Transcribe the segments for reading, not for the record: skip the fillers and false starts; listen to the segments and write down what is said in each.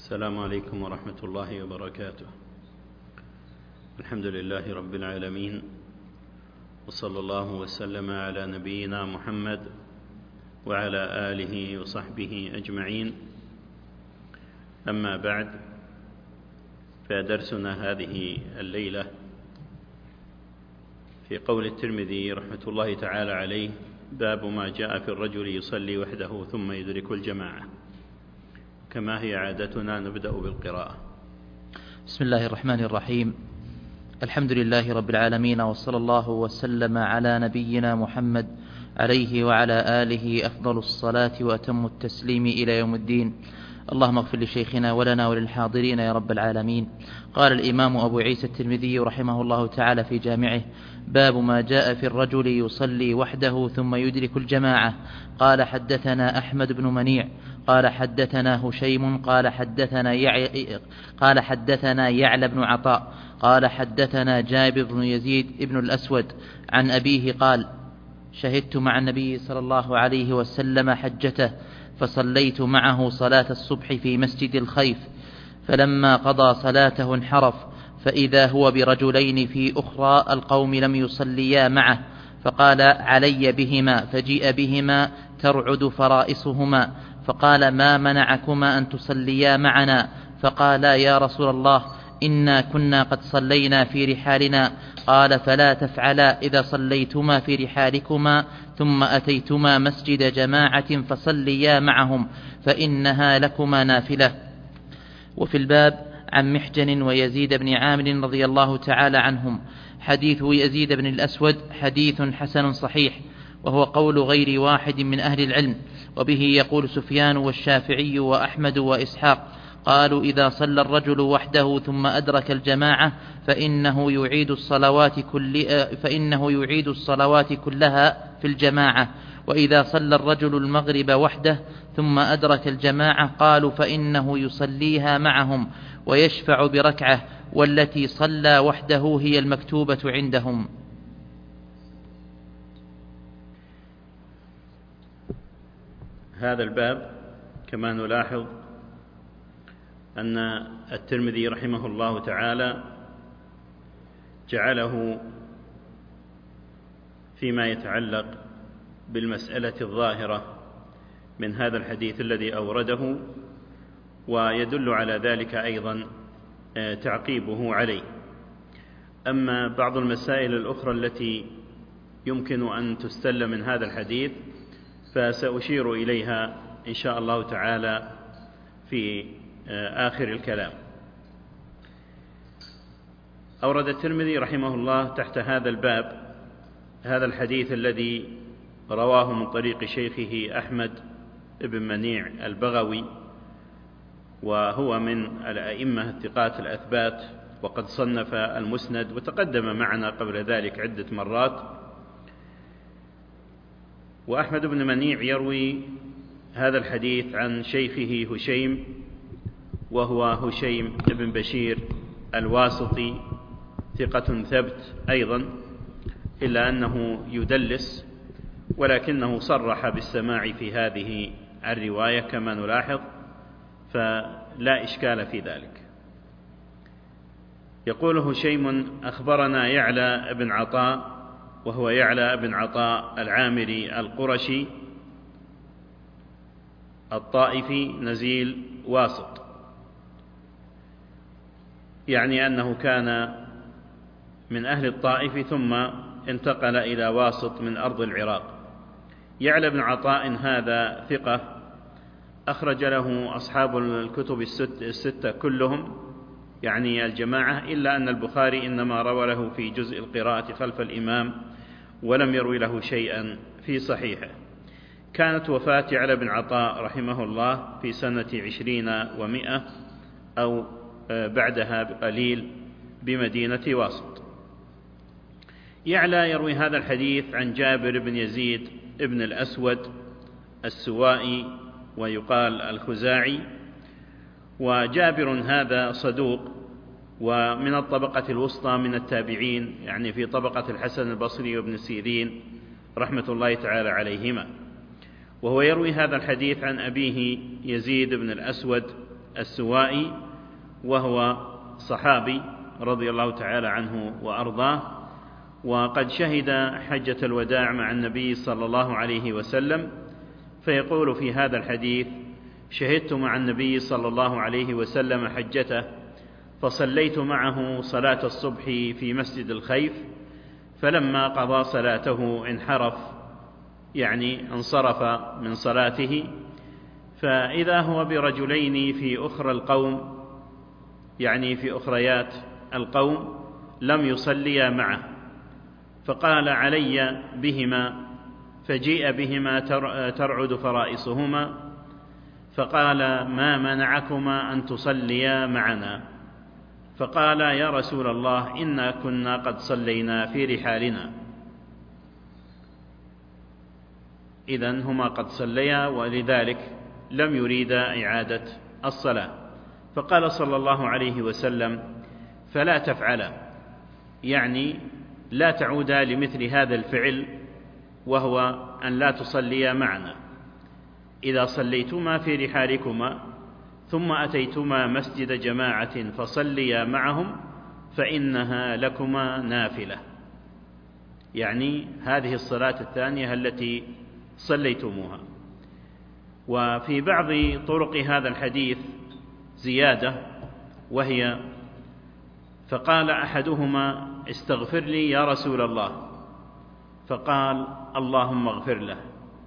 السلام عليكم ورحمة الله وبركاته. الحمد لله رب العالمين، وصلى الله وسلم على نبينا محمد وعلى آله وصحبه أجمعين. أما بعد، فدرسنا هذه الليلة في قول الترمذي رحمة الله تعالى عليه: باب ما جاء في الرجل يصلي وحده ثم يدرك الجماعة. كما هي عادتنا نبدأ بالقراءة. بسم الله الرحمن الرحيم. الحمد لله رب العالمين، وصلى الله وسلم على نبينا محمد عليه وعلى آله أفضل الصلاة وأتم التسليم إلى يوم الدين. اللهم اغفر لشيخنا ولنا وللحاضرين يا رب العالمين. قال الإمام أبو عيسى الترمذي رحمه الله تعالى في جامعه: باب ما جاء في الرجل يصلي وحده ثم يدرك الجماعة. قال: حدثنا أحمد بن منيع قال حدثنا هشيم قال حدثنا يعلى بن عطاء قال حدثنا جابر بن يزيد بن الأسود عن أبيه قال: شهدت مع النبي صلى الله عليه وسلم حجته، فصليت معه صلاة الصبح في مسجد الخيف، فلما قضى صلاته انحرف، فإذا هو برجلين في أخرى القوم لم يصليا معه، فقال: علي بهما، فجيء بهما ترعد فرائصهما، فقال: ما منعكما أن تصليا معنا؟ فقالا: يا رسول الله، إنا كنا قد صلينا في رحالنا. قال: فلا تفعلا إذا صليتما في رحالكما ثم أتيتما مسجد جماعة فصليا معهم، فإنها لكما نافلة. وفي الباب عن محجن ويزيد بن عامر رضي الله تعالى عنهم. حديث يزيد بن الأسود حديث حسن صحيح، وهو قول غير واحد من أهل العلم، وبه يقول سفيان والشافعي وأحمد وإسحاق. قالوا: إذا صلى الرجل وحده ثم أدرك الجماعة فإنه يعيد الصلوات كلها في الجماعة. وإذا صلى الرجل المغرب وحده ثم أدرك الجماعة قالوا فإنه يصليها معهم ويشفع بركعة، والتي صلى وحده هي المكتوبة عندهم. هذا الباب كما نلاحظ أن الترمذي رحمه الله تعالى جعله فيما يتعلق بالمسألة الظاهرة من هذا الحديث الذي أورده، ويدل على ذلك أيضا تعقيبه عليه. أما بعض المسائل الأخرى التي يمكن أن تستل من هذا الحديث فسأشير إليها إن شاء الله تعالى في آخر الكلام. أورد الترمذي رحمه الله تحت هذا الباب هذا الحديث الذي رواه من طريق شيخه أحمد بن منيع البغوي، وهو من الأئمة الثقات الأثبات، وقد صنف المسند وتقدم معنا قبل ذلك عدة مرات. وأحمد بن منيع يروي هذا الحديث عن شيخه هشيم، وهو هشيم بن بشير الواسطي، ثقة ثبت أيضا، إلا أنه يدلس، ولكنه صرح بالسماع في هذه الرواية كما نلاحظ، فلا إشكال في ذلك. يقول هشيم: أخبرنا يعلى بن عطاء، وهو يعلى بن عطاء العامري القرشي الطائفي نزيل واسط، يعني أنه كان من أهل الطائف ثم انتقل إلى واسط من أرض العراق. يعلى بن عطاء هذا ثقة، أخرج له أصحاب الكتب الستة كلهم، يعني الجماعة، إلا أن البخاري إنما روى له في جزء القراءة خلف الإمام، ولم يروي له شيئا في صحيحه. كانت وفاة يعلى بن عطاء رحمه الله في سنة 20 و100 أو بعدها بقليل بمدينة واسط. يعلى يروي هذا الحديث عن جابر بن يزيد ابن الأسود السوائي، ويقال الخزاعي. وجابر هذا صدوق، ومن الطبقة الوسطى من التابعين، يعني في طبقة الحسن البصري وابن سيرين رحمة الله تعالى عليهما. وهو يروي هذا الحديث عن أبيه يزيد بن الأسود السوائي، وهو صحابي رضي الله تعالى عنه وأرضاه، وقد شهد حجة الوداع مع النبي صلى الله عليه وسلم، فيقول في هذا الحديث: شهدت مع النبي صلى الله عليه وسلم حجته، فصليت معه صلاة الصبح في مسجد الخيف، فلما قضى صلاته انحرف، يعني انصرف من صلاته، فإذا هو برجلين في أخرى القوم، يعني في أخريات القوم، لم يصليا معه، فقال: علي بهما، فجيء بهما ترعد فرائصهما، فقال: ما منعكما أن تصليا معنا؟ فقال: يا رسول الله، إنا كنا قد صلينا في رحالنا. إذن هما قد صليا، ولذلك لم يريدا إعادة الصلاة. فقال صلى الله عليه وسلم: فلا تفعلا، يعني لا تعودا لمثل هذا الفعل، وهو أن لا تصليا معنا. إذا صليتما في رحالكما ثم أتيتما مسجد جماعة فصليا معهم فإنها لكما نافلة، يعني هذه الصلاة الثانية التي صليتموها. وفي بعض طرق هذا الحديث زيادة، وهي: فقال أحدهما: استغفر لي يا رسول الله، فقال: اللهم اغفر له.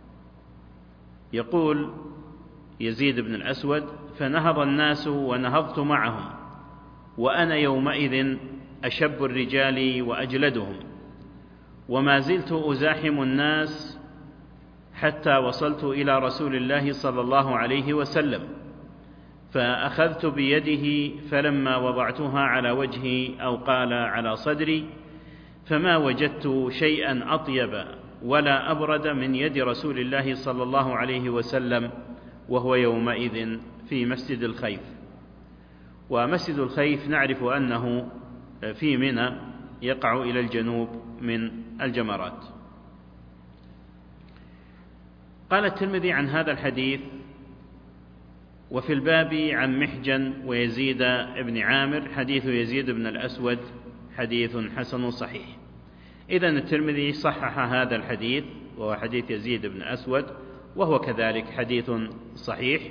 يقول يزيد بن الأسود: فنهض الناس ونهضت معهم، وأنا يومئذ أشب الرجال وأجلدهم، وما زلت أزاحم الناس حتى وصلت إلى رسول الله صلى الله عليه وسلم، فأخذت بيده، فلما وضعتها على وجهي أو قال على صدري، فما وجدت شيئا أطيب ولا أبرد من يد رسول الله صلى الله عليه وسلم، وهو يومئذ في مسجد الخيف. ومسجد الخيف نعرف أنه في منى، يقع إلى الجنوب من الجمرات. قال الترمذي عن هذا الحديث: وفي الباب عن محجن ويزيد بن عامر، حديث يزيد بن الأسود حديث حسن صحيح. إذن الترمذي صحح هذا الحديث، وهو حديث يزيد بن أسود، وهو كذلك حديث صحيح،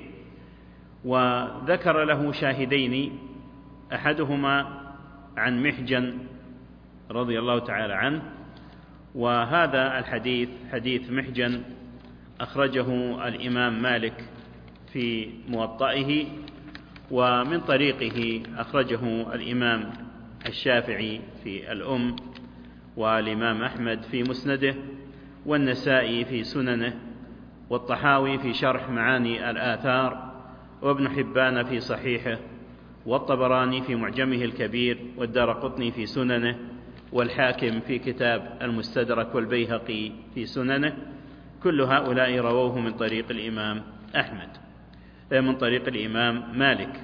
وذكر له شاهدين، أحدهما عن محجن رضي الله تعالى عنه، وهذا الحديث حديث محجن أخرجه الإمام مالك في موطئه، ومن طريقه أخرجه الإمام الشافعي في الأم، والإمام أحمد في مسنده، والنسائي في سننه، والطحاوي في شرح معاني الآثار، وابن حبان في صحيحه، والطبراني في معجمه الكبير، والدارقطني في سننه، والحاكم في كتاب المستدرك، والبيهقي في سننه. كل هؤلاء رووه من طريق الإمام أحمد، من طريق الإمام مالك.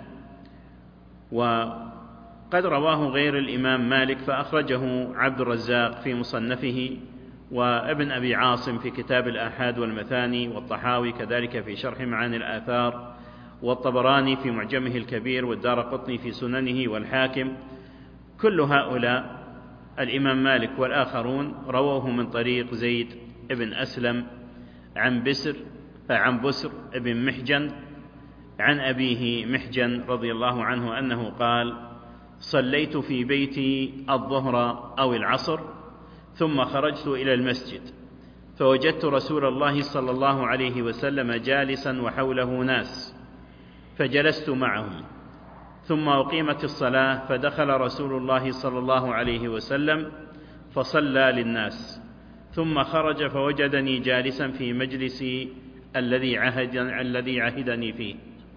وقد رواه غير الإمام مالك فأخرجه عبد الرزاق في مصنفه، وابن أبي عاصم في كتاب الآحاد والمثاني، والطحاوي كذلك في شرح معاني الآثار، والطبراني في معجمه الكبير، والدارقطني في سننه، والحاكم. كل هؤلاء الإمام مالك والآخرون رووه من طريق زيد بن أسلم عن بسر بن محجن عن أبيه محجن رضي الله عنه أنه قال: صليت في بيتي الظهر أو العصر، ثم خرجت إلى المسجد، فوجدت رسول الله صلى الله عليه وسلم جالسا وحوله ناس، فجلست معهم، ثم أقيمت الصلاة، فدخل رسول الله صلى الله عليه وسلم فصلى للناس، ثم خرج فوجدني جالسا في مجلسي الذي عهدني فيه،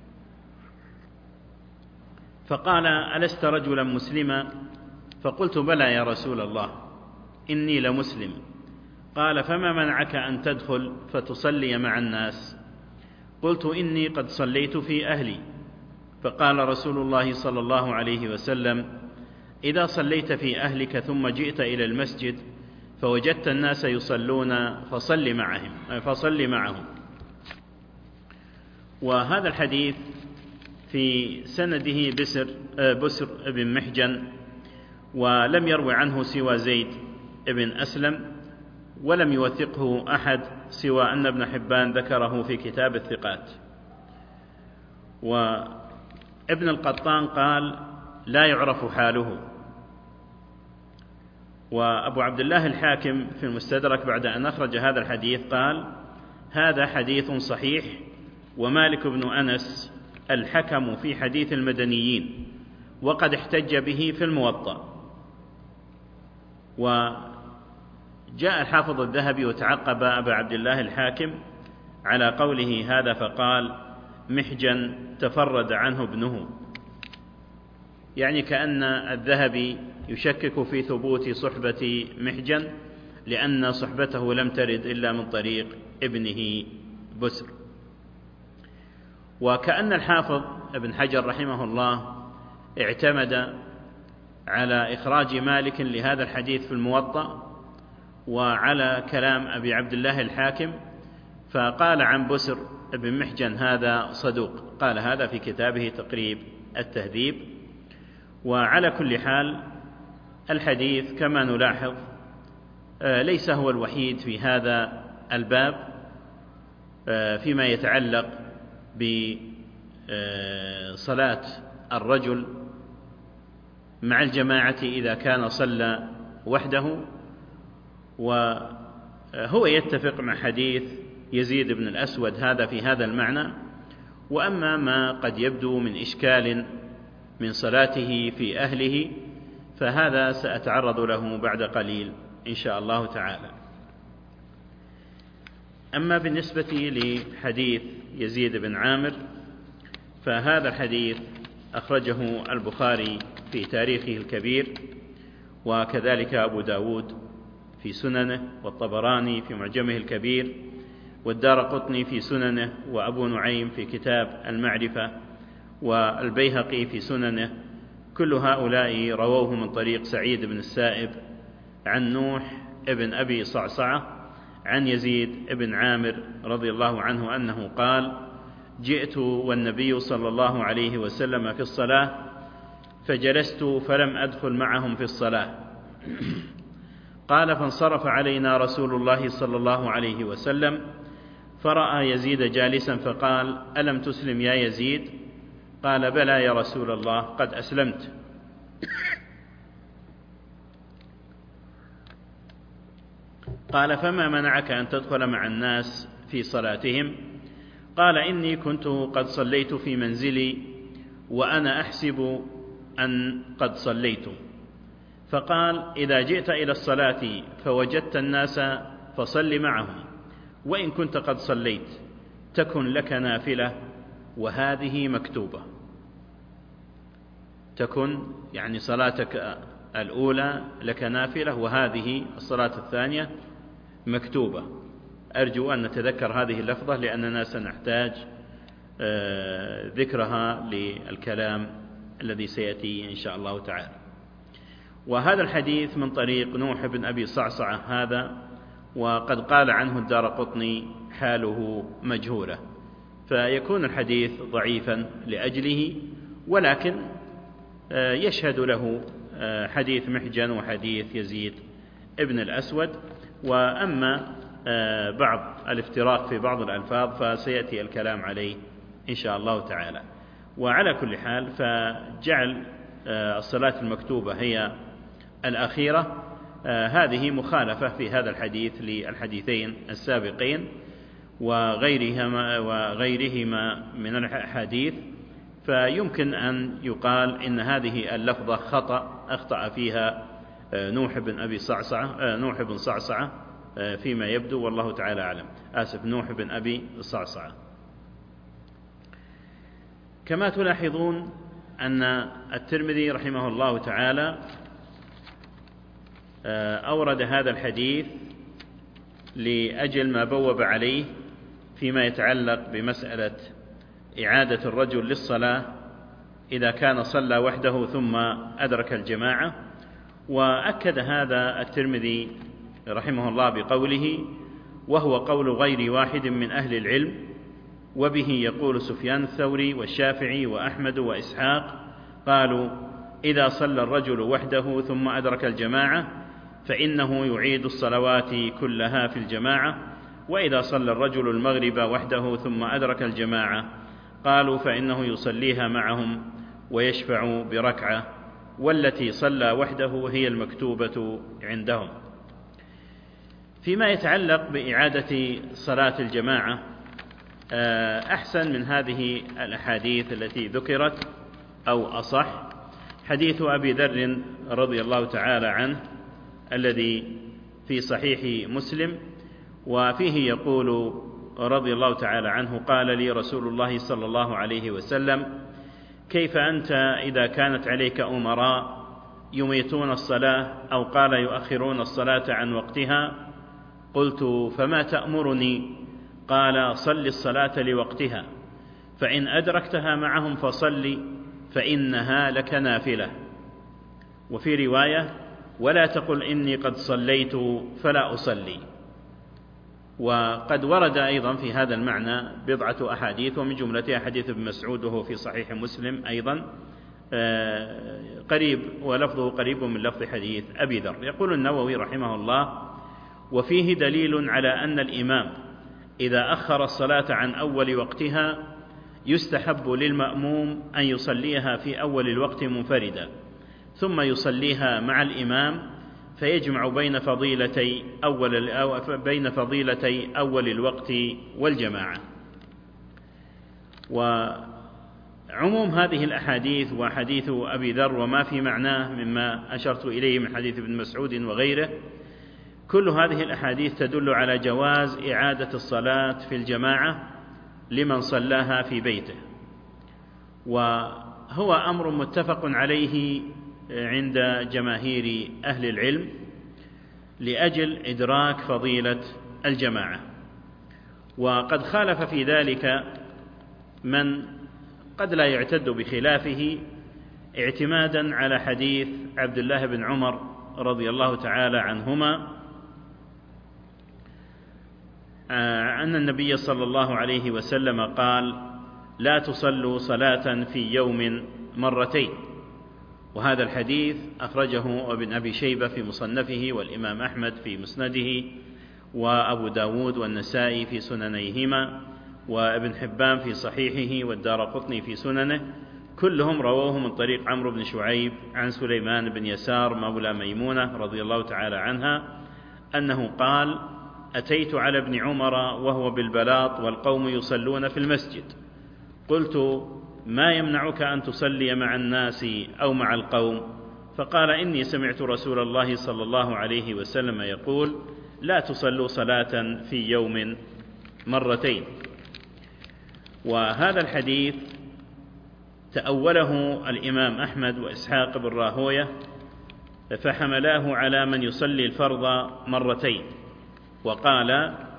فقال: ألست رجلا مسلما؟ فقلت: بلى يا رسول الله، إني لمسلم. قال: فما منعك أن تدخل فتصلي مع الناس؟ قلت: إني قد صليت في أهلي. فقال رسول الله صلى الله عليه وسلم: إذا صليت في أهلك ثم جئت إلى المسجد فوجدت الناس يصلون فصل معهم. وهذا الحديث في سنده بسر بن محجن، ولم يروي عنه سوى زيد بن أسلم، ولم يوثقه أحد سوى أن ابن حبان ذكره في كتاب الثقات. وابن القطان قال لا يعرف حاله. وأبو عبد الله الحاكم في المستدرك بعد أن أخرج هذا الحديث قال هذا حديث صحيح، ومالك بن أنس الحكم في حديث المدنيين، وقد احتج به في الموطأ. وجاء الحافظ الذهبي وتعقب أبا عبد الله الحاكم على قوله هذا فقال محجن تفرد عنه ابنه، يعني كأن الذهبي يشكك في ثبوت صحبة محجن، لأن صحبته لم ترد إلا من طريق ابنه بسر. وكأن الحافظ ابن حجر رحمه الله اعتمد على إخراج مالك لهذا الحديث في الموطأ وعلى كلام أبي عبد الله الحاكم، فقال عن بسر بن محجن هذا صدوق، قال هذا في كتابه تقريب التهذيب. وعلى كل حال الحديث كما نلاحظ ليس هو الوحيد في هذا الباب فيما يتعلق بصلاة الرجل مع الجماعة إذا كان صلى وحده، وهو يتفق مع حديث يزيد بن الأسود هذا في هذا المعنى. وأما ما قد يبدو من إشكال من صلاته في أهله فهذا سأتعرض له بعد قليل إن شاء الله تعالى. أما بالنسبة لحديث يزيد بن عامر فهذا الحديث أخرجه البخاري في تاريخه الكبير، وكذلك أبو داود في سننه، والطبراني في معجمه الكبير، والدارقطني في سننه، وأبو نعيم في كتاب المعرفة، والبيهقي في سننه. كل هؤلاء رووه من طريق سعيد بن السائب عن نوح ابن أبي صعصعة عن يزيد بن عامر رضي الله عنه أنه قال جئت والنبي صلى الله عليه وسلم في الصلاة فجلست فلم أدخل معهم في الصلاة، قال فانصرف علينا رسول الله صلى الله عليه وسلم فرأى يزيد جالسا فقال ألم تسلم يا يزيد؟ قال بلى يا رسول الله قد أسلمت. قال فما منعك أن تدخل مع الناس في صلاتهم؟ قال إني كنت قد صليت في منزلي وأنا أحسب أن قد صليت. فقال إذا جئت إلى الصلاة فوجدت الناس فصل معهم، وإن كنت قد صليت تكن لك نافلة وهذه مكتوبة. تكن يعني صلاتك الأولى لك نافلة، وهذه الصلاة الثانية مكتوبة. أرجو أن نتذكر هذه اللفظة لأننا سنحتاج ذكرها للكلام الذي سيأتي إن شاء الله تعالى. وهذا الحديث من طريق نوح بن أبي صعصعة هذا، وقد قال عنه الدارقطني حاله مجهولة، فيكون الحديث ضعيفا لأجله، ولكن يشهد له حديث محجن وحديث يزيد ابن الأسود. وأما بعض الافتراق في بعض الألفاظ فسيأتي الكلام عليه إن شاء الله تعالى. وعلى كل حال فجعل الصلاة المكتوبة هي الأخيرة هذه مخالفة في هذا الحديث للحديثين السابقين وغيرهما من الحديث، فيمكن أن يقال إن هذه اللفظة أخطأ فيها نوح بن صعصعة فيما يبدو، والله تعالى أعلم. نوح بن أبي صعصعة. كما تلاحظون أن الترمذي رحمه الله تعالى أورد هذا الحديث لأجل ما بوب عليه فيما يتعلق بمسألة إعادة الرجل للصلاة إذا كان صلى وحده ثم أدرك الجماعة. وأكد هذا الترمذي رحمه الله بقوله وهو قول غير واحد من أهل العلم، وبه يقول سفيان الثوري والشافعي وأحمد وإسحاق، قالوا: إذا صلى الرجل وحده ثم أدرك الجماعة فإنه يعيد الصلوات كلها في الجماعة، وإذا صلى الرجل المغرب وحده ثم أدرك الجماعة قالوا فإنه يصليها معهم ويشفع بركعة، والتي صلى وحده هي المكتوبة عندهم. فيما يتعلق بإعادة صلاة الجماعة، أحسن من هذه الأحاديث التي ذكرت أو أصح حديث أبي ذر رضي الله تعالى عنه الذي في صحيح مسلم، وفيه يقول رضي الله تعالى عنه: قال لي رسول الله صلى الله عليه وسلم: كيف أنت إذا كانت عليك أمراء يميتون الصلاة، أو قال يؤخرون الصلاة عن وقتها؟ قلت: فما تأمرني؟ قال: صل الصلاة لوقتها، فإن أدركتها معهم فصل، فإنها لك نافلة. وفي رواية: ولا تقل إني قد صليت فلا أصلي. وقد ورد أيضا في هذا المعنى بضعة أحاديث، ومن جملتها حديث ابن مسعود وهو في صحيح مسلم أيضا قريب، ولفظه قريب من لفظ حديث أبي ذر. يقول النووي رحمه الله: وفيه دليل على أن الإمام إذا أخر الصلاة عن أول وقتها يستحب للمأموم أن يصليها في أول الوقت منفردا، ثم يصليها مع الإمام، فيجمع بين فضيلتي أول الوقت والجماعة. وعموم هذه الأحاديث وحديث أبي ذر وما في معناه مما أشرت إليه من حديث ابن مسعود وغيره، كل هذه الأحاديث تدل على جواز إعادة الصلاة في الجماعة لمن صلاها في بيته، وهو أمر متفق عليه عند جماهير أهل العلم لأجل إدراك فضيلة الجماعة. وقد خالف في ذلك من قد لا يعتد بخلافه، اعتمادا على حديث عبد الله بن عمر رضي الله تعالى عنهما أن النبي صلى الله عليه وسلم قال: لا تصلوا صلاة في يوم مرتين. وهذا الحديث أخرجه ابن أبي شيبة في مصنفه، والإمام أحمد في مسنده، وأبو داود والنسائي في سننيهما، وابن حبان في صحيحه، والدارقطني في سننه، كلهم رووه من طريق عمرو بن شعيب عن سليمان بن يسار مولى ميمونة رضي الله تعالى عنها أنه قال: أتيت على ابن عمر وهو بالبلاط والقوم يصلون في المسجد، قلت: ما يمنعك أن تصلي مع الناس أو مع القوم؟ فقال: إني سمعت رسول الله صلى الله عليه وسلم يقول: لا تصلوا صلاة في يوم مرتين. وهذا الحديث تأوله الإمام أحمد وإسحاق بن راهوية فحملاه على من يصلي الفرض مرتين، وقال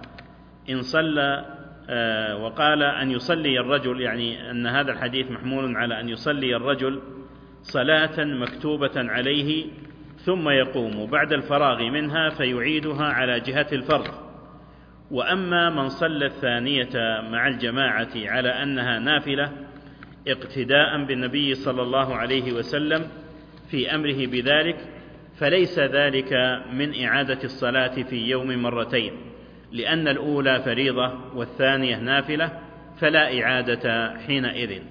أن يصلي الرجل، يعني أن هذا الحديث محمول على أن يصلي الرجل صلاة مكتوبة عليه ثم يقوم بعد الفراغ منها فيعيدها على جهة الفرض. وأما من صلى الثانية مع الجماعة على أنها نافلة اقتداء بالنبي صلى الله عليه وسلم في أمره بذلك، فليس ذلك من إعادة الصلاة في يوم مرتين، لأن الأولى فريضة والثانية نافلة، فلا إعادة حينئذ.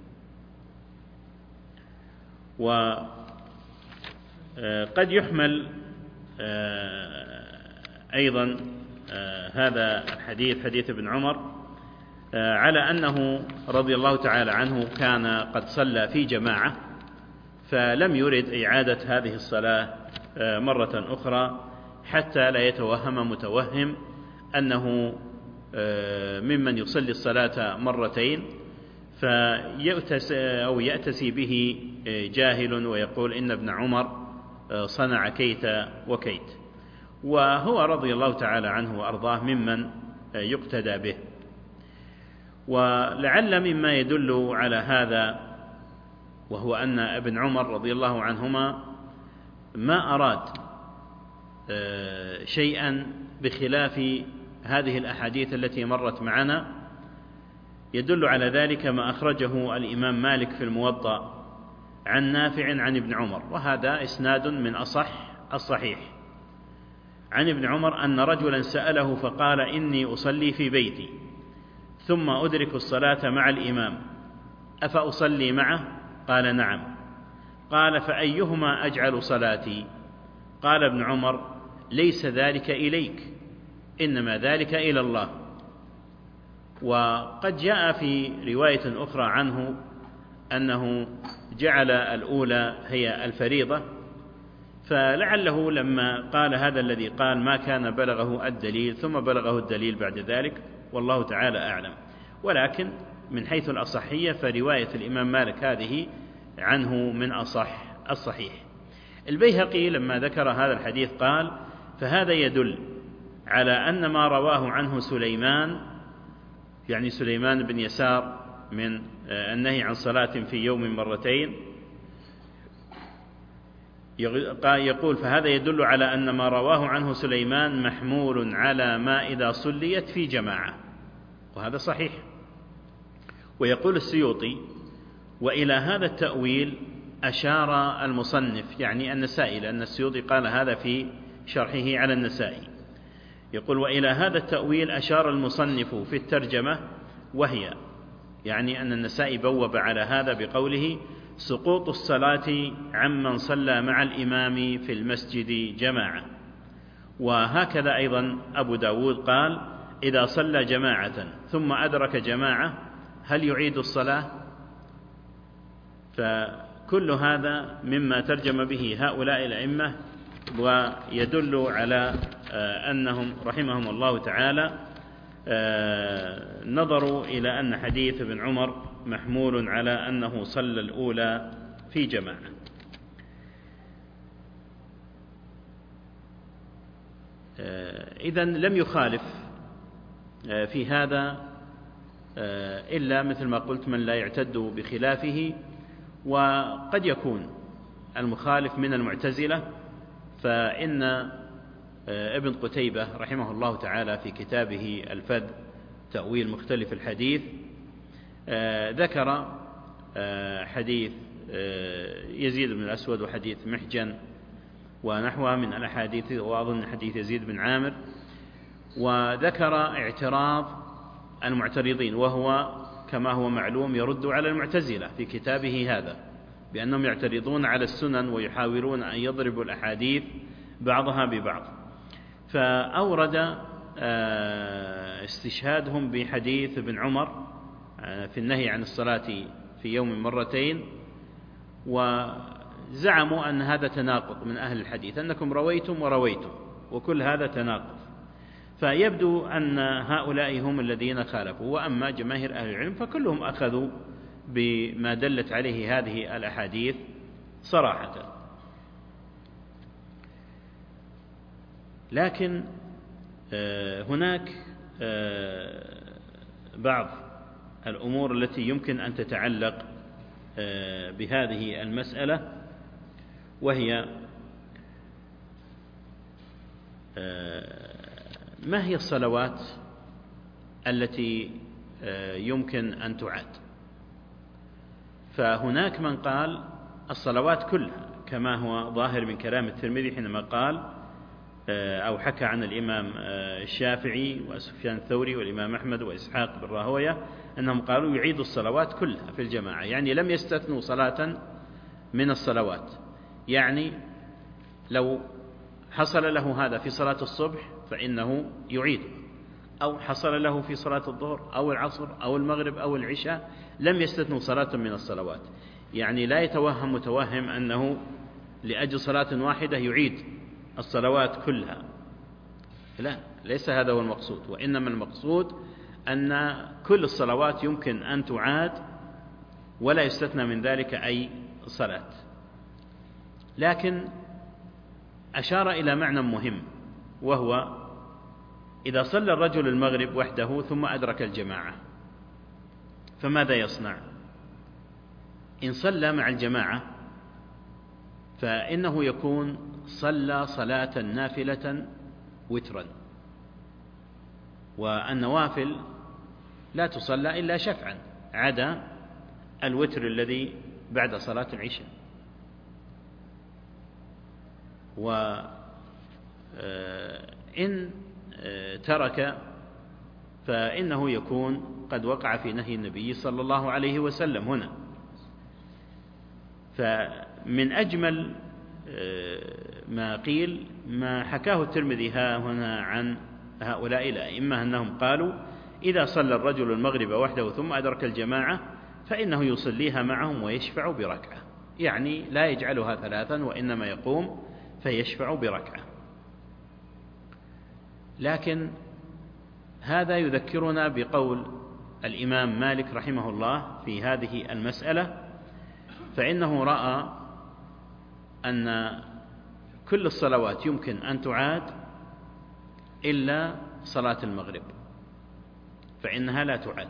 وقد يحمل أيضا هذا الحديث، حديث ابن عمر، على أنه رضي الله تعالى عنه كان قد صلى في جماعة فلم يرد إعادة هذه الصلاة مرة أخرى، حتى لا يتوهم متوهم أنه ممن يصلي الصلاة مرتين يأتسي به جاهل ويقول إن ابن عمر صنع كيت وكيت. وهو رضي الله تعالى عنه وأرضاه ممن يقتدى به. ولعل مما يدل على هذا وهو أن ابن عمر رضي الله عنهما ما أراد شيئا بخلاف هذه الأحاديث التي مرت معنا، يدل على ذلك ما أخرجه الإمام مالك في الموطأ عن نافع عن ابن عمر، وهذا إسناد من أصح الصحيح، عن ابن عمر أن رجلا سأله فقال: إني أصلي في بيتي ثم أدرك الصلاة مع الإمام، أفأصلي معه؟ قال: نعم. قال: فأيهما أجعل صلاتي؟ قال ابن عمر: ليس ذلك إليك، إنما ذلك إلى الله. وقد جاء في رواية أخرى عنه أنه جعل الأولى هي الفريضة، فلعله لما قال هذا الذي قال ما كان بلغه الدليل ثم بلغه الدليل بعد ذلك، والله تعالى أعلم. ولكن من حيث الأصحية فرواية الإمام مالك هذه عنه من أصح الصحيح. البيهقي لما ذكر هذا الحديث قال: فهذا يدل على أن ما رواه عنه سليمان، يعني سليمان بن يسار، من النهي عن صلاة في يوم مرتين، يقول: فهذا يدل على أن ما رواه عنه سليمان محمول على ما إذا صليت في جماعة، وهذا صحيح. ويقول السيوطي: وإلى هذا التأويل أشار المصنف، يعني النسائي، لأن السيوطي قال هذا في شرحه على النسائي، يقول: وإلى هذا التأويل أشار المصنف في الترجمة، وهي يعني أن النسائي بوب على هذا بقوله: سقوط الصلاة عمن صلى مع الإمام في المسجد جماعة. وهكذا أيضا أبو داود قال: إذا صلى جماعة ثم أدرك جماعة هل يعيد الصلاة؟ فكل هذا مما ترجم به هؤلاء الأئمة، ويدل على أنهم رحمهم الله تعالى نظروا إلى أن حديث ابن عمر محمول على أنه صلى الأولى في جماعة. إذن لم يخالف في هذا إلا مثل ما قلت من لا يعتد بخلافه، وقد يكون المخالف من المعتزلة، فإن ابن قتيبة رحمه الله تعالى في كتابه الفذ تأويل مختلف الحديث ذكر حديث يزيد بن الأسود وحديث محجن ونحوها من الأحاديث، وأظن حديث يزيد بن عامر، وذكر اعتراض المعترضين، وهو كما هو معلوم يرد على المعتزلة في كتابه هذا بأنهم يعترضون على السنن ويحاولون أن يضربوا الأحاديث بعضها ببعض، فأورد استشهادهم بحديث ابن عمر في النهي عن الصلاة في يوم مرتين، وزعموا أن هذا تناقض من أهل الحديث، أنكم رويتم ورويتم، وكل هذا تناقض. فيبدو أن هؤلاء هم الذين خالفوا، وأما جماهير أهل العلم فكلهم أخذوا بما دلت عليه هذه الأحاديث صراحة. لكن هناك بعض الأمور التي يمكن أن تتعلق بهذه المسألة، وهي ما هي الصلوات التي يمكن أن تعاد؟ فهناك من قال الصلوات كلها، كما هو ظاهر من كلام الترمذي حينما قال أو حكى عن الإمام الشافعي وسفيان الثوري والإمام أحمد وإسحاق بن راهوية أنهم قالوا يعيد الصلوات كلها في الجماعة، يعني لم يستثنوا صلاة من الصلوات. يعني لو حصل له هذا في صلاة الصبح فإنه يعيد، أو حصل له في صلاة الظهر أو العصر أو المغرب أو العشاء، لم يستثنوا صلاة من الصلوات. يعني لا يتوهم متوهم أنه لأجل صلاة واحدة يعيد الصلوات كلها، لا، ليس هذا هو المقصود، وإنما المقصود أن كل الصلوات يمكن أن تعاد ولا يستثنى من ذلك أي صلاة. لكن أشار إلى معنى مهم، وهو إذا صلى الرجل المغرب وحده ثم أدرك الجماعة فماذا يصنع؟ إن صلى مع الجماعة فإنه يكون صلى صلاة نافلة وترا، والنوافل لا تصلى إلا شفعا، عدا الوتر الذي بعد صلاة العشاء. وإن ترك فإنه يكون قد وقع في نهي النبي صلى الله عليه وسلم هنا. فمن أجمل ما قيل ما حكاه الترمذي هنا عن هؤلاء الأئمة أنهم قالوا: إذا صلى الرجل المغرب وحده ثم أدرك الجماعة فإنه يصليها معهم ويشفع بركعة، يعني لا يجعلها 3 وإنما يقوم فيشفع بركعة. لكن هذا يذكرنا بقول الإمام مالك رحمه الله في هذه المسألة، فإنه رأى أن كل الصلوات يمكن أن تعاد إلا صلاة المغرب، فإنها لا تعاد.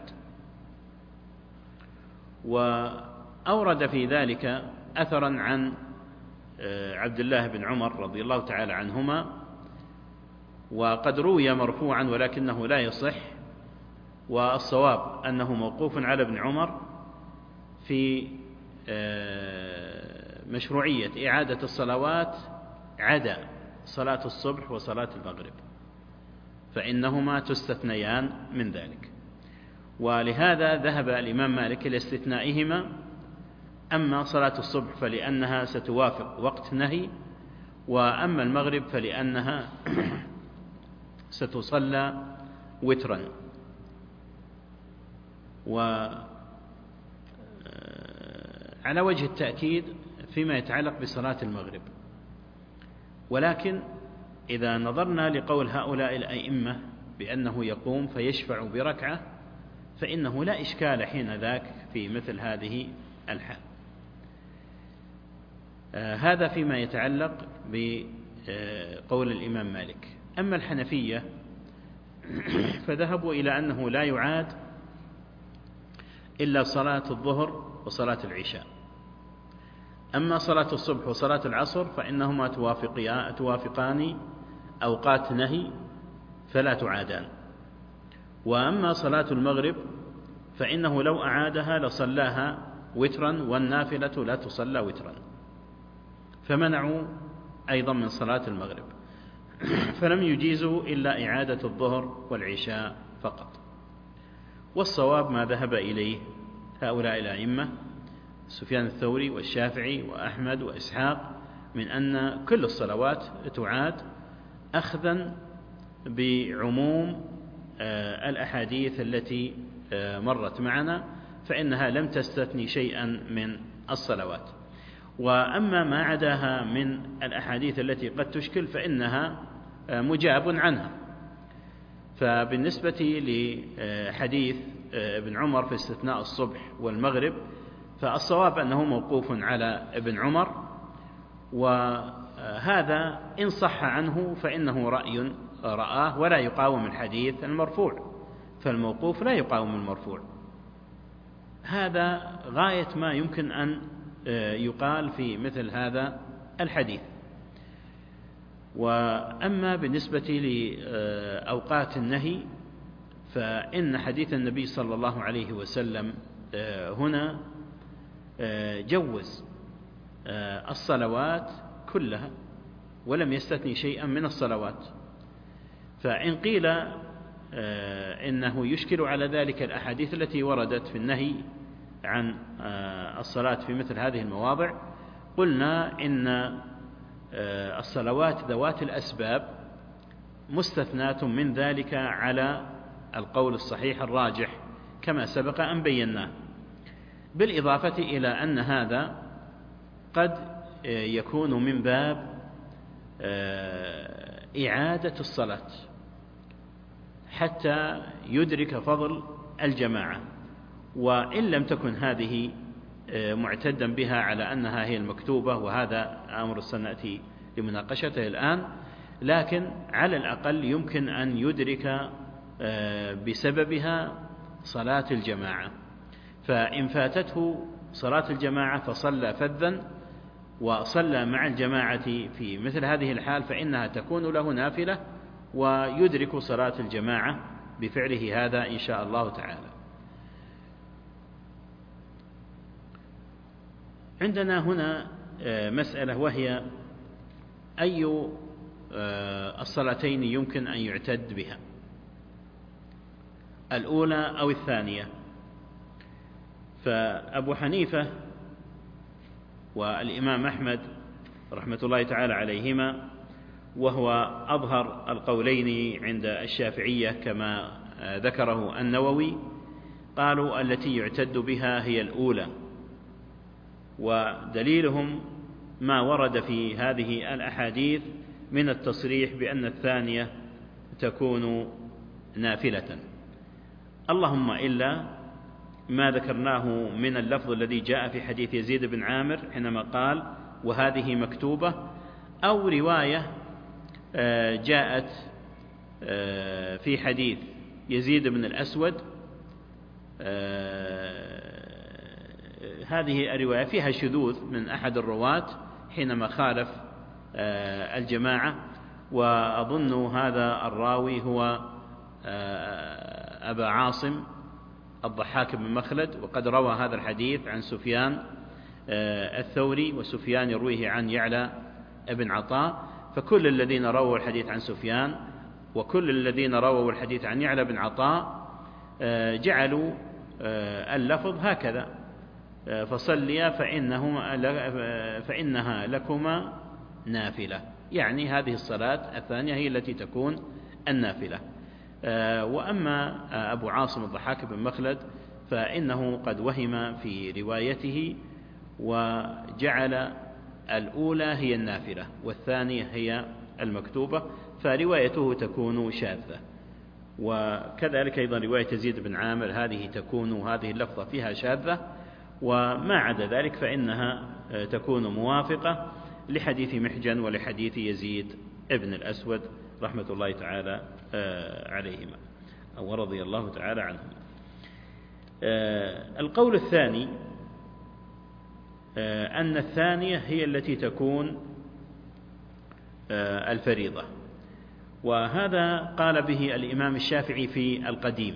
وأورد في ذلك أثرا عن عبد الله بن عمر رضي الله تعالى عنهما، وقد روي مرفوعا ولكنه لا يصح، والصواب أنه موقوف على ابن عمر في مشروعية إعادة الصلوات عدا صلاة الصبح وصلاة المغرب، فإنهما تستثنيان من ذلك. ولهذا ذهب الإمام مالك إلى استثنائهما. أما صلاة الصبح فلأنها ستوافق وقت نهي، وأما المغرب فلأنها ستصلى وترا. وعلى وجه التأكيد فيما يتعلق بصلاة المغرب، ولكن إذا نظرنا لقول هؤلاء الأئمة بأنه يقوم فيشفع بركعة فإنه لا إشكال حين ذاك في مثل هذه الحال. هذا فيما يتعلق بقول الإمام مالك. أما الحنفية فذهبوا إلى أنه لا يعاد إلا صلاة الظهر وصلاة العشاء. أما صلاة الصبح وصلاة العصر فإنهما توافقان أوقات نهي فلا تعادان. وأما صلاة المغرب فإنه لو أعادها لصلاها وترا، والنافلة لا تصلى وترا، فمنعوا أيضا من صلاة المغرب، فلم يجيزوا إلا إعادة الظهر والعشاء فقط. والصواب ما ذهب إليه هؤلاء الأئمة سفيان الثوري والشافعي وأحمد وإسحاق من أن كل الصلوات تعاد، أخذا بعموم الأحاديث التي مرت معنا، فإنها لم تستثني شيئا من الصلوات. وأما ما عداها من الأحاديث التي قد تشكل فإنها مجاب عنها. فبالنسبة لحديث ابن عمر في استثناء الصبح والمغرب فالصواب أنه موقوف على ابن عمر، وهذا إن صح عنه فإنه رأي رآه ولا يقاوم الحديث المرفوع، فالموقوف لا يقاوم المرفوع. هذا غاية ما يمكن أن يقال في مثل هذا الحديث. وأما بالنسبة لأوقات النهي فإن حديث النبي صلى الله عليه وسلم هنا جوز الصلوات كلها ولم يستثني شيئا من الصلوات. فإن قيل إنه يشكل على ذلك الأحاديث التي وردت في النهي عن الصلاة في مثل هذه المواضع، قلنا إن الصلوات ذوات الأسباب مستثناة من ذلك على القول الصحيح الراجح كما سبق أن بيناه، بالإضافة إلى أن هذا قد يكون من باب إعادة الصلاة حتى يدرك فضل الجماعة، وإن لم تكن هذه معتدا بها على أنها هي المكتوبة، وهذا أمر سنأتي لمناقشته الآن، لكن على الأقل يمكن أن يدرك بسببها صلاة الجماعة. فإن فاتته صلاة الجماعة فصلى فذا وصلى مع الجماعة في مثل هذه الحال فإنها تكون له نافلة ويدرك صلاة الجماعة بفعله هذا إن شاء الله تعالى. عندنا هنا مسألة، وهي أي الصلاتين يمكن أن يعتد بها، الأولى أو الثانية؟ فأبو حنيفة والإمام أحمد رحمة الله تعالى عليهما، وهو أظهر القولين عند الشافعية كما ذكره النووي، قالوا التي يعتد بها هي الأولى، ودليلهم ما ورد في هذه الأحاديث من التصريح بأن الثانية تكون نافلة، اللهم إلا ما ذكرناه من اللفظ الذي جاء في حديث يزيد بن عامر حينما قال وهذه مكتوبة، أو رواية جاءت في حديث يزيد بن الأسود، هذه الرواية فيها شذوذ من أحد الرواة حينما خالف الجماعة، وأظن هذا الراوي هو أبا عاصم الضحاك بن مخلد، وقد روى هذا الحديث عن سفيان الثوري، وسفيان يرويه عن يعلى ابن عطاء، فكل الذين رووا الحديث عن سفيان وكل الذين رووا الحديث عن يعلى بن عطاء جعلوا اللفظ هكذا: فصليا فإنها لكما نافلة، يعني هذه الصلاة الثانية هي التي تكون النافلة. وأما أبو عاصم الضحاك بن مخلد فإنه قد وهم في روايته وجعل الأولى هي النافلة والثانية هي المكتوبة، فروايته تكون شاذة. وكذلك أيضا رواية يزيد بن عامر هذه اللفظة فيها شاذة، وما عدا ذلك فإنها تكون موافقة لحديث محجن ولحديث يزيد ابن الأسود رحمة الله تعالى عليهما أو رضي الله تعالى عنهما. القول الثاني أن الثانية هي التي تكون الفريضة، وهذا قال به الإمام الشافعي في القديم،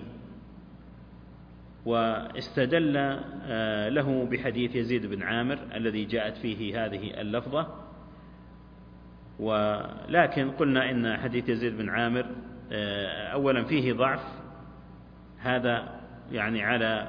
واستدل له بحديث يزيد بن عامر الذي جاءت فيه هذه اللفظة. ولكن قلنا إن حديث يزيد بن عامر أولا فيه ضعف، هذا يعني على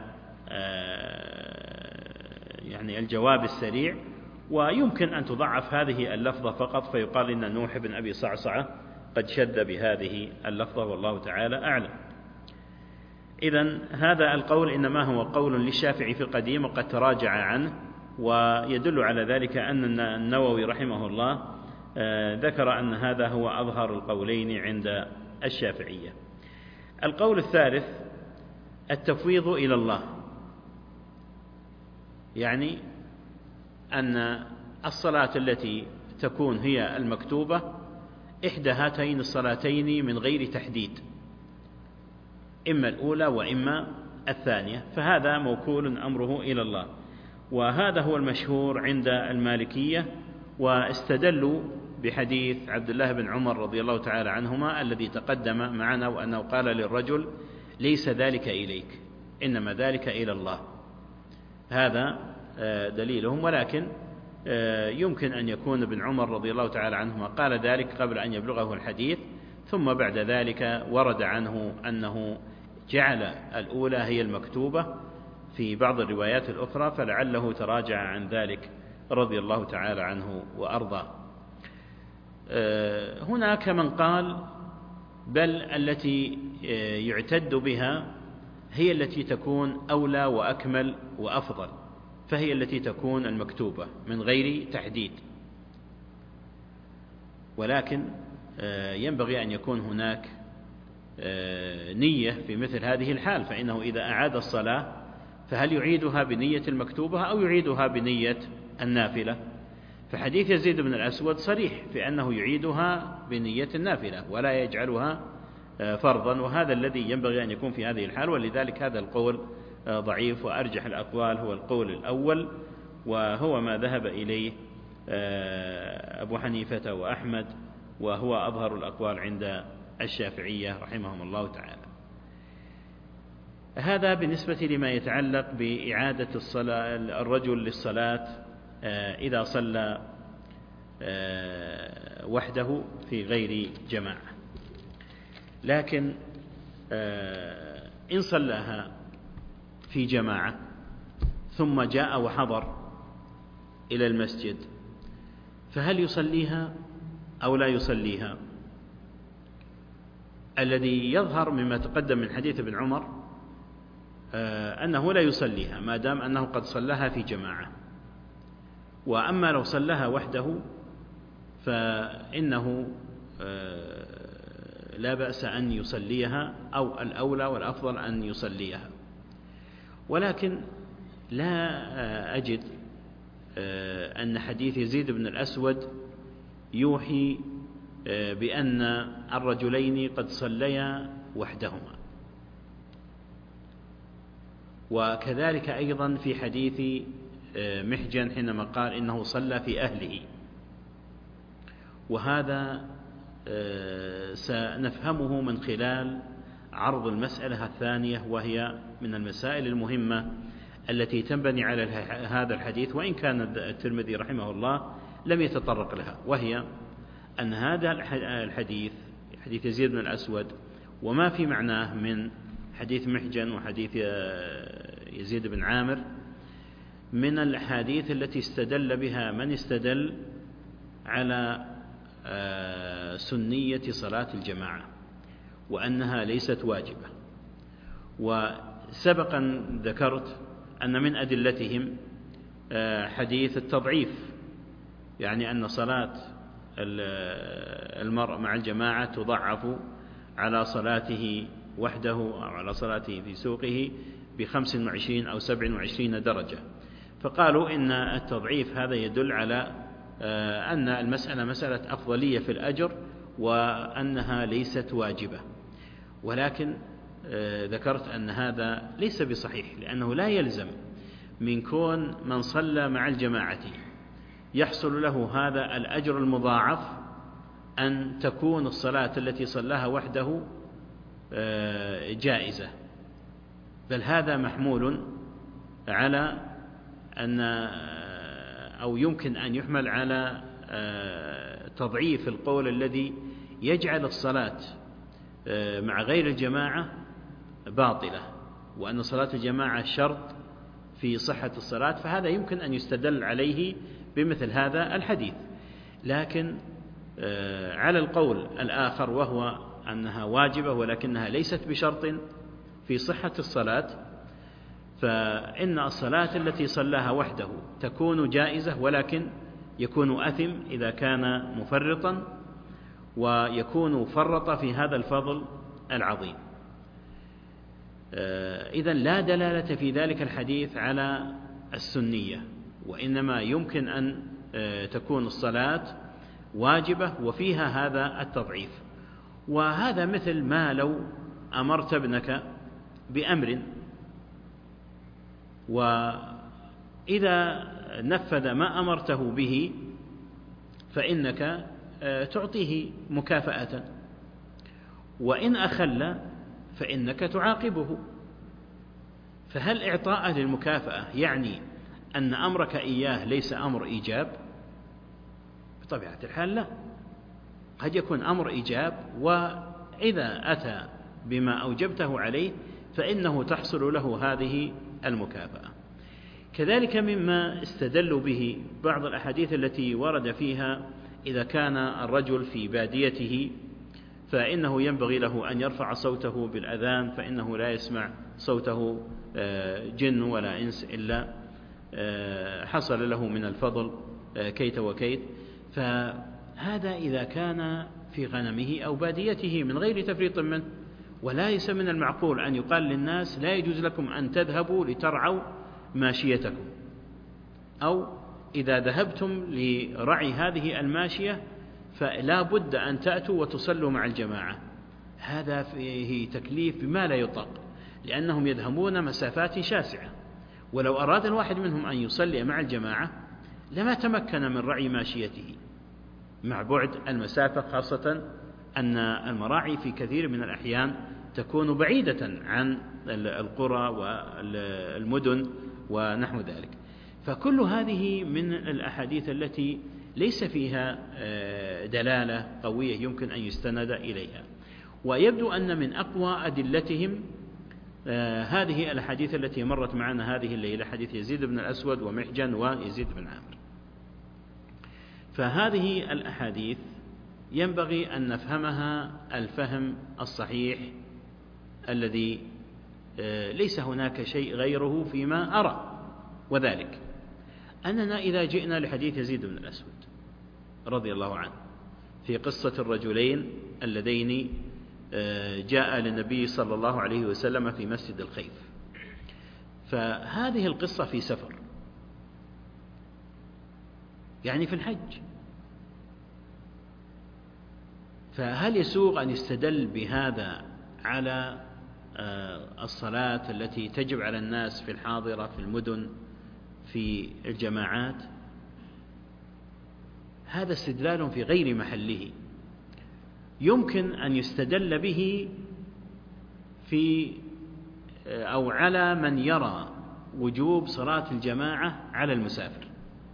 يعني الجواب السريع، ويمكن أن تضعف هذه اللفظة فقط فيقال إن نوح بن أبي صعصعة قد شذ بهذه اللفظة، والله تعالى أعلم. إذن هذا القول إنما هو قول للشافعي في القديم وقد تراجع عنه، ويدل على ذلك أن النووي رحمه الله ذكر أن هذا هو أظهر القولين عند الشافعية. القول الثالث التفويض إلى الله، يعني أن الصلاة التي تكون هي المكتوبة إحدى هاتين الصلاتين من غير تحديد، إما الأولى وإما الثانية، فهذا موكول أمره إلى الله، وهذا هو المشهور عند المالكية، واستدلوا بحديث عبد الله بن عمر رضي الله تعالى عنهما الذي تقدم معنا، وأنه قال للرجل ليس ذلك إليك إنما ذلك إلى الله، هذا دليلهم. ولكن يمكن أن يكون ابن عمر رضي الله تعالى عنهما قال ذلك قبل أن يبلغه الحديث، ثم بعد ذلك ورد عنه أنه جعل الأولى هي المكتوبة في بعض الروايات الأخرى، فلعله تراجع عن ذلك رضي الله تعالى عنه وأرضاه. هناك من قال بل التي يعتد بها هي التي تكون أولى وأكمل وأفضل، فهي التي تكون المكتوبة من غير تحديد. ولكن ينبغي أن يكون هناك نية في مثل هذه الحال، فإنه إذا أعاد الصلاة فهل يعيدها بنية المكتوبة أو يعيدها بنية النافلة؟ فحديث يزيد بن الأسود صريح في أنه يعيدها بنية النافلة ولا يجعلها فرضا، وهذا الذي ينبغي أن يكون في هذه الحال، ولذلك هذا القول ضعيف، وأرجح الأقوال هو القول الأول، وهو ما ذهب إليه أبو حنيفة وأحمد، وهو أظهر الأقوال عند الشافعية رحمهم الله تعالى. هذا بالنسبة لما يتعلق بإعادة الرجل للصلاة إذا صلى وحده في غير جماعة. لكن إن صلاها في جماعة ثم جاء وحضر إلى المسجد فهل يصليها أو لا يصليها؟ الذي يظهر مما تقدم من حديث ابن عمر أنه لا يصليها ما دام أنه قد صلاها في جماعة. وأما لو صلاها وحده فإنه لا بأس أن يصليها، أو الأولى والأفضل أن يصليها. ولكن لا أجد أن حديث يزيد بن الأسود يوحي بأن الرجلين قد صليا وحدهما. وكذلك أيضا في حديث محجن حينما قال إنه صلى في أهله، وهذا سنفهمه من خلال عرض المسألة الثانية، وهي من المسائل المهمة التي تنبني على هذا الحديث، وإن كان الترمذي رحمه الله لم يتطرق لها، وهي أن هذا الحديث حديث يزيد بن الأسود وما في معناه من حديث محجن وحديث يزيد بن عامر من الأحاديث التي استدل بها من استدل على سنية صلاة الجماعة وأنها ليست واجبة. وسبقا ذكرت أن من أدلتهم حديث التضعيف، يعني أن صلاة المرء مع الجماعة تضعف على صلاته وحده أو على صلاته في سوقه ب25 أو 27 درجة. فقالوا إن التضعيف هذا يدل على أن المسألة مسألة أفضلية في الأجر وأنها ليست واجبة. ولكن ذكرت أن هذا ليس بصحيح، لأنه لا يلزم من كون من صلى مع الجماعة يحصل له هذا الأجر المضاعف أن تكون الصلاة التي صلاها وحده جائزة، بل هذا محمول على أن أو يمكن أن يحمل على تضعيف القول الذي يجعل الصلاة مع غير الجماعة باطلة، وأن صلاة الجماعة شرط في صحة الصلاة، فهذا يمكن أن يستدل عليه بمثل هذا الحديث. لكن على القول الآخر وهو أنها واجبة ولكنها ليست بشرط في صحة الصلاة، فإن الصلاة التي صلاها وحده تكون جائزة، ولكن يكون أثم إذا كان مفرطا، ويكون فرط في هذا الفضل العظيم. إذن لا دلالة في ذلك الحديث على السنية، وإنما يمكن أن تكون الصلاة واجبة وفيها هذا التضعيف. وهذا مثل ما لو أمرت ابنك بأمر وإذا نفذ ما أمرته به فإنك تعطيه مكافأة، وإن أخل فإنك تعاقبه. فهل إعطاء للمكافأة يعني أن أمرك إياه ليس أمر إيجاب؟ بطبيعة الحال لا، قد يكون أمر إيجاب، وإذا أتى بما أوجبته عليه فإنه تحصل له هذه المكافأة. كذلك مما استدلوا به بعض الأحاديث التي ورد فيها إذا كان الرجل في باديته فإنه ينبغي له أن يرفع صوته بالأذان، فإنه لا يسمع صوته جن ولا إنس إلا حصل له من الفضل كيت وكيت. فهذا إذا كان في غنمه أو باديته من غير تفريط منه. وليس من المعقول أن يقال للناس لا يجوز لكم أن تذهبوا لترعوا ماشيتكم، أو إذا ذهبتم لرعي هذه الماشية فلا بد أن تأتوا وتصلوا مع الجماعة. هذا فيه تكليف بما لا يطاق، لأنهم يذهبون مسافات شاسعة، ولو أراد الواحد منهم أن يصلي مع الجماعة لما تمكن من رعي ماشيته مع بعد المسافة، خاصة أن المراعي في كثير من الأحيان تكون بعيدة عن القرى والمدن ونحو ذلك. فكل هذه من الأحاديث التي ليس فيها دلالة قوية يمكن أن يستند إليها. ويبدو أن من أقوى أدلتهم هذه الأحاديث التي مرت معنا هذه الليلة، حديث يزيد بن الأسود ومحجن ويزيد بن عامر. فهذه الأحاديث ينبغي أن نفهمها الفهم الصحيح الذي ليس هناك شيء غيره فيما أرى، وذلك أننا إذا جئنا لحديث يزيد بن الأسود رضي الله عنه في قصة الرجلين اللذين جاء للنبي صلى الله عليه وسلم في مسجد الخيف، فهذه القصة في سفر، يعني في الحج. فهل يسوغ أن يستدل بهذا على الصلاة التي تجب على الناس في الحاضرة في المدن في الجماعات؟ هذا استدلال في غير محله. يمكن أن يستدل به في أو على من يرى وجوب صلاة الجماعة على المسافر،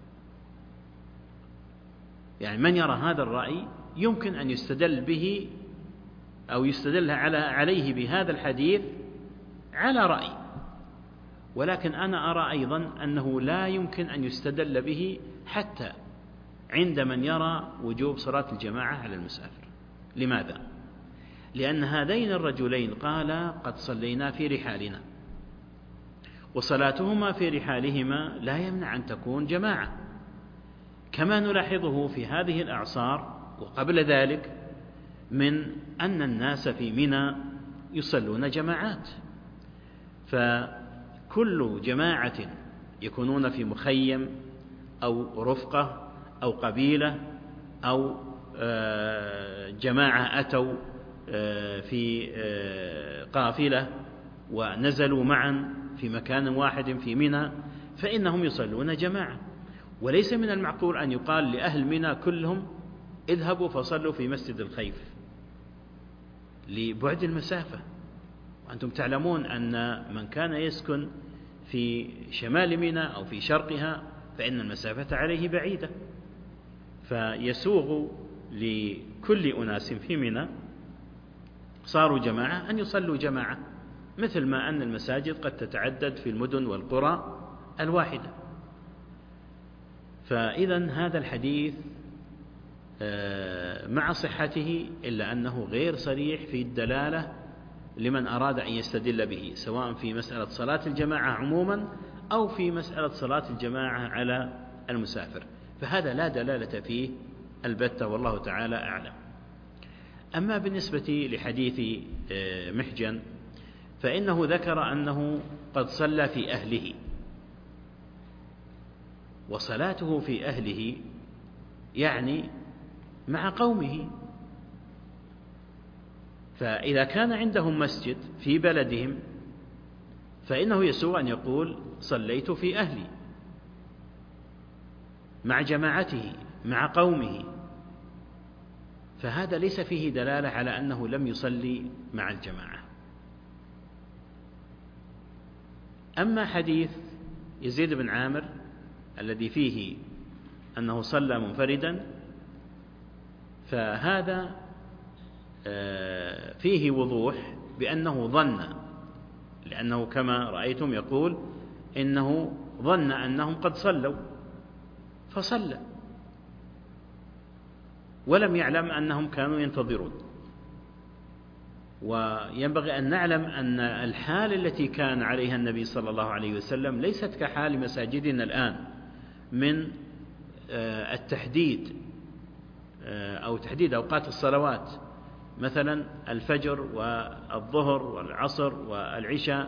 يعني من يرى هذا الرأي يمكن أن يستدل به أو يستدل عليه بهذا الحديث على رأي، ولكن أنا أرى أيضا أنه لا يمكن أن يستدل به حتى عند من يرى وجوب صلاة الجماعة على المسافر. لماذا؟ لأن هذين الرجلين قال قد صلينا في رحالنا، وصلاتهما في رحالهما لا يمنع أن تكون جماعة، كما نلاحظه في هذه الأعصار وقبل ذلك من أن الناس في منى يصلون جماعات. فكل جماعة يكونون في مخيم أو رفقة أو قبيلة أو جماعة أتوا في قافلة ونزلوا معا في مكان واحد في منى، فإنهم يصلون جماعة. وليس من المعقول أن يقال لأهل منى كلهم اذهبوا فصلوا في مسجد الخيف لبعد المسافة، وأنتم تعلمون أن من كان يسكن في شمال منى أو في شرقها فإن المسافة عليه بعيدة، فيسوغ لكل أناس في منى صاروا جماعة أن يصلوا جماعة، مثل ما أن المساجد قد تتعدد في المدن والقرى الواحدة. فإذا هذا الحديث مع صحته إلا أنه غير صريح في الدلالة لمن أراد أن يستدل به، سواء في مسألة صلاة الجماعة عموما أو في مسألة صلاة الجماعة على المسافر، فهذا لا دلالة فيه البتة، والله تعالى أعلم. أما بالنسبة لحديث محجن فإنه ذكر أنه قد صلى في أهله، وصلاته في أهله يعني مع قومه. فإذا كان عندهم مسجد في بلدهم فإنه يسوغ أن يقول صليت في أهلي مع جماعته مع قومه، فهذا ليس فيه دلالة على أنه لم يصلي مع الجماعة. أما حديث يزيد بن عامر الذي فيه أنه صلى منفردا فهذا فيه وضوح بأنه ظن، لأنه كما رأيتم يقول إنه ظن أنهم قد صلوا فصلى، ولم يعلم أنهم كانوا ينتظرون. وينبغي أن نعلم أن الحال التي كان عليها النبي صلى الله عليه وسلم ليست كحال مساجدنا الآن من التحديد أو تحديد أوقات الصلوات، مثلا الفجر والظهر والعصر والعشاء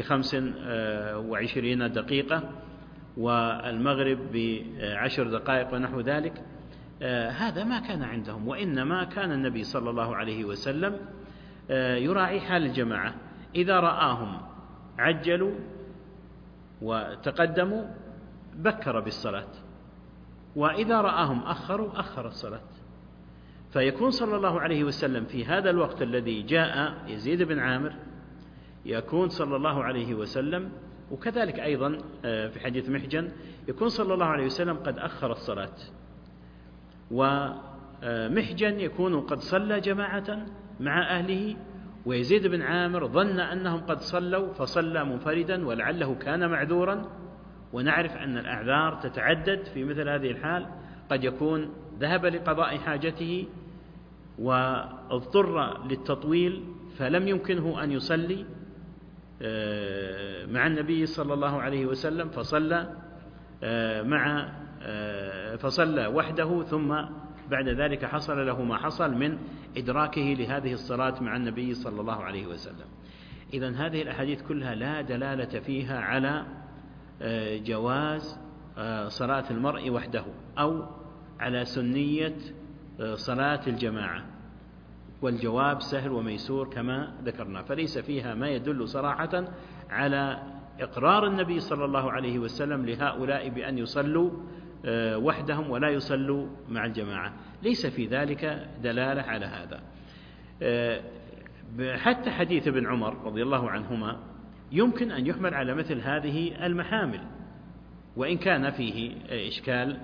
ب25 دقيقة والمغرب ب10 دقائق ونحو ذلك. هذا ما كان عندهم، وإنما كان النبي صلى الله عليه وسلم يراعي حال الجماعة، إذا رآهم عجلوا وتقدموا بكر بالصلاة، وإذا رآهم أخروا أخر الصلاة. فيكون صلى الله عليه وسلم في هذا الوقت الذي جاء يزيد بن عامر، يكون صلى الله عليه وسلم، وكذلك أيضا في حديث محجن يكون صلى الله عليه وسلم قد أخر الصلاة، ومحجن يكون قد صلى جماعة مع أهله، ويزيد بن عامر ظن أنهم قد صلوا فصلى منفردا ولعله كان معذورا. ونعرف أن الأعذار تتعدد في مثل هذه الحال، قد يكون ذهب لقضاء حاجته واضطر للتطويل فلم يمكنه أن يصلي مع النبي صلى الله عليه وسلم فصلى وحده، ثم بعد ذلك حصل له ما حصل من إدراكه لهذه الصلاة مع النبي صلى الله عليه وسلم. إذن هذه الأحاديث كلها لا دلالة فيها على جواز صلاة المرء وحده أو على سنية صلاة الجماعة، والجواب سهل وميسور كما ذكرنا، فليس فيها ما يدل صراحة على إقرار النبي صلى الله عليه وسلم لهؤلاء بأن يصلوا وحدهم ولا يصلوا مع الجماعة، ليس في ذلك دلالة على هذا. حتى حديث ابن عمر رضي الله عنهما يمكن أن يحمل على مثل هذه المحامل، وإن كان فيه إشكال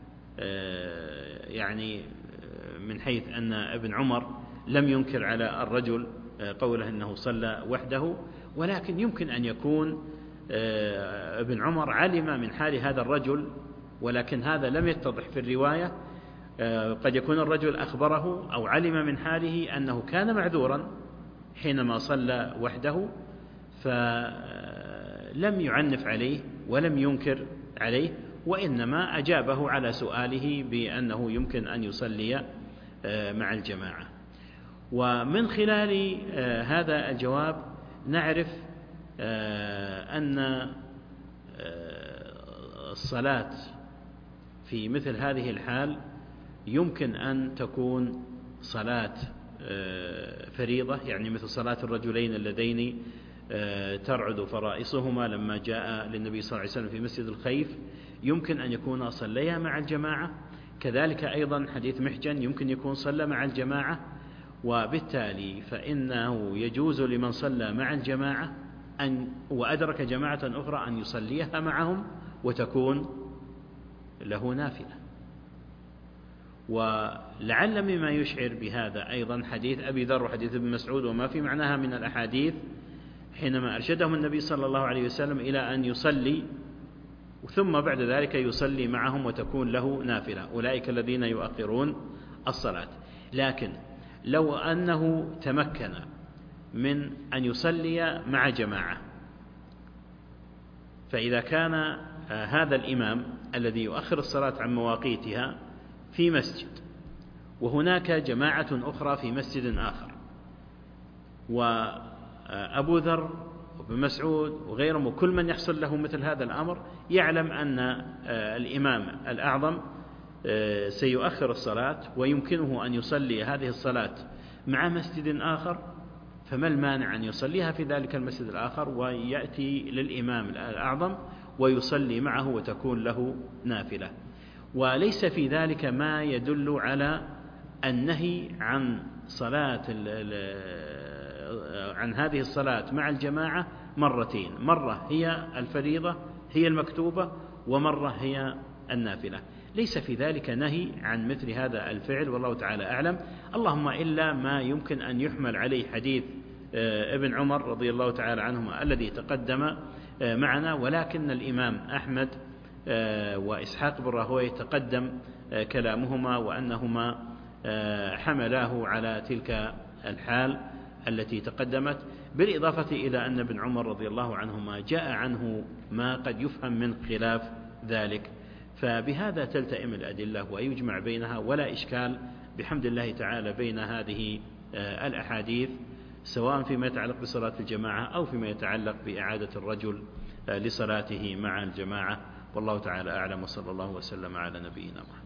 يعني من حيث أن ابن عمر لم ينكر على الرجل قوله أنه صلى وحده، ولكن يمكن أن يكون ابن عمر علم من حال هذا الرجل، ولكن هذا لم يتضح في الرواية. قد يكون الرجل أخبره أو علم من حاله أنه كان معذورا حينما صلى وحده، فلم يعنف عليه ولم ينكر عليه، وإنما أجابه على سؤاله بأنه يمكن أن يصلي مع الجماعة. ومن خلال هذا الجواب نعرف أن الصلاة في مثل هذه الحال يمكن أن تكون صلاة فريضة، يعني مثل صلاة الرجلين اللذين ترعد فرائصهما لما جاء للنبي صلى الله عليه وسلم في مسجد الخيف، يمكن أن يكون صليا مع الجماعة. كذلك أيضا حديث محجن يمكن يكون صلى مع الجماعة، وبالتالي فإنه يجوز لمن صلى مع الجماعة وأدرك جماعة أخرى أن يصليها معهم وتكون له نافلة. ولعل مما يشعر بهذا أيضا حديث أبي ذر وحديث ابن مسعود وما في معناها من الأحاديث حينما أرشدهم النبي صلى الله عليه وسلم إلى أن يصلي ثم بعد ذلك يصلي معهم وتكون له نافلة، أولئك الذين يؤخرون الصلاة. لكن لو أنه تمكن من أن يصلي مع جماعة، فإذا كان هذا الإمام الذي يؤخر الصلاة عن مواقيتها في مسجد وهناك جماعة أخرى في مسجد آخر، وأبو ذر وابن مسعود وغيرهم وكل من يحصل له مثل هذا الأمر يعلم أن الإمام الأعظم سيؤخر الصلاة ويمكنه أن يصلي هذه الصلاة مع مسجد آخر، فما المانع أن يصليها في ذلك المسجد الآخر ويأتي للإمام الأعظم ويصلي معه وتكون له نافلة. وليس في ذلك ما يدل على النهي عن عن هذه الصلاة مع الجماعة مرتين، مرة هي الفريضة هي المكتوبة ومرة هي النافلة، ليس في ذلك نهي عن مثل هذا الفعل، والله تعالى أعلم. اللهم إلا ما يمكن أن يحمل عليه حديث ابن عمر رضي الله تعالى عنهما الذي تقدم معنا، ولكن الإمام أحمد وإسحاق بن راهويه تقدم كلامهما وأنهما حملاه على تلك الحال التي تقدمت، بالإضافة إلى أن ابن عمر رضي الله عنهما جاء عنه ما قد يفهم من خلاف ذلك، فبهذا تلتئم الأدلة ويجمع بينها، ولا إشكال بحمد الله تعالى بين هذه الأحاديث سواء فيما يتعلق بصلاة الجماعة أو فيما يتعلق بإعادة الرجل لصلاته مع الجماعة، والله تعالى أعلم، وصلى الله وسلم على نبينا محمد.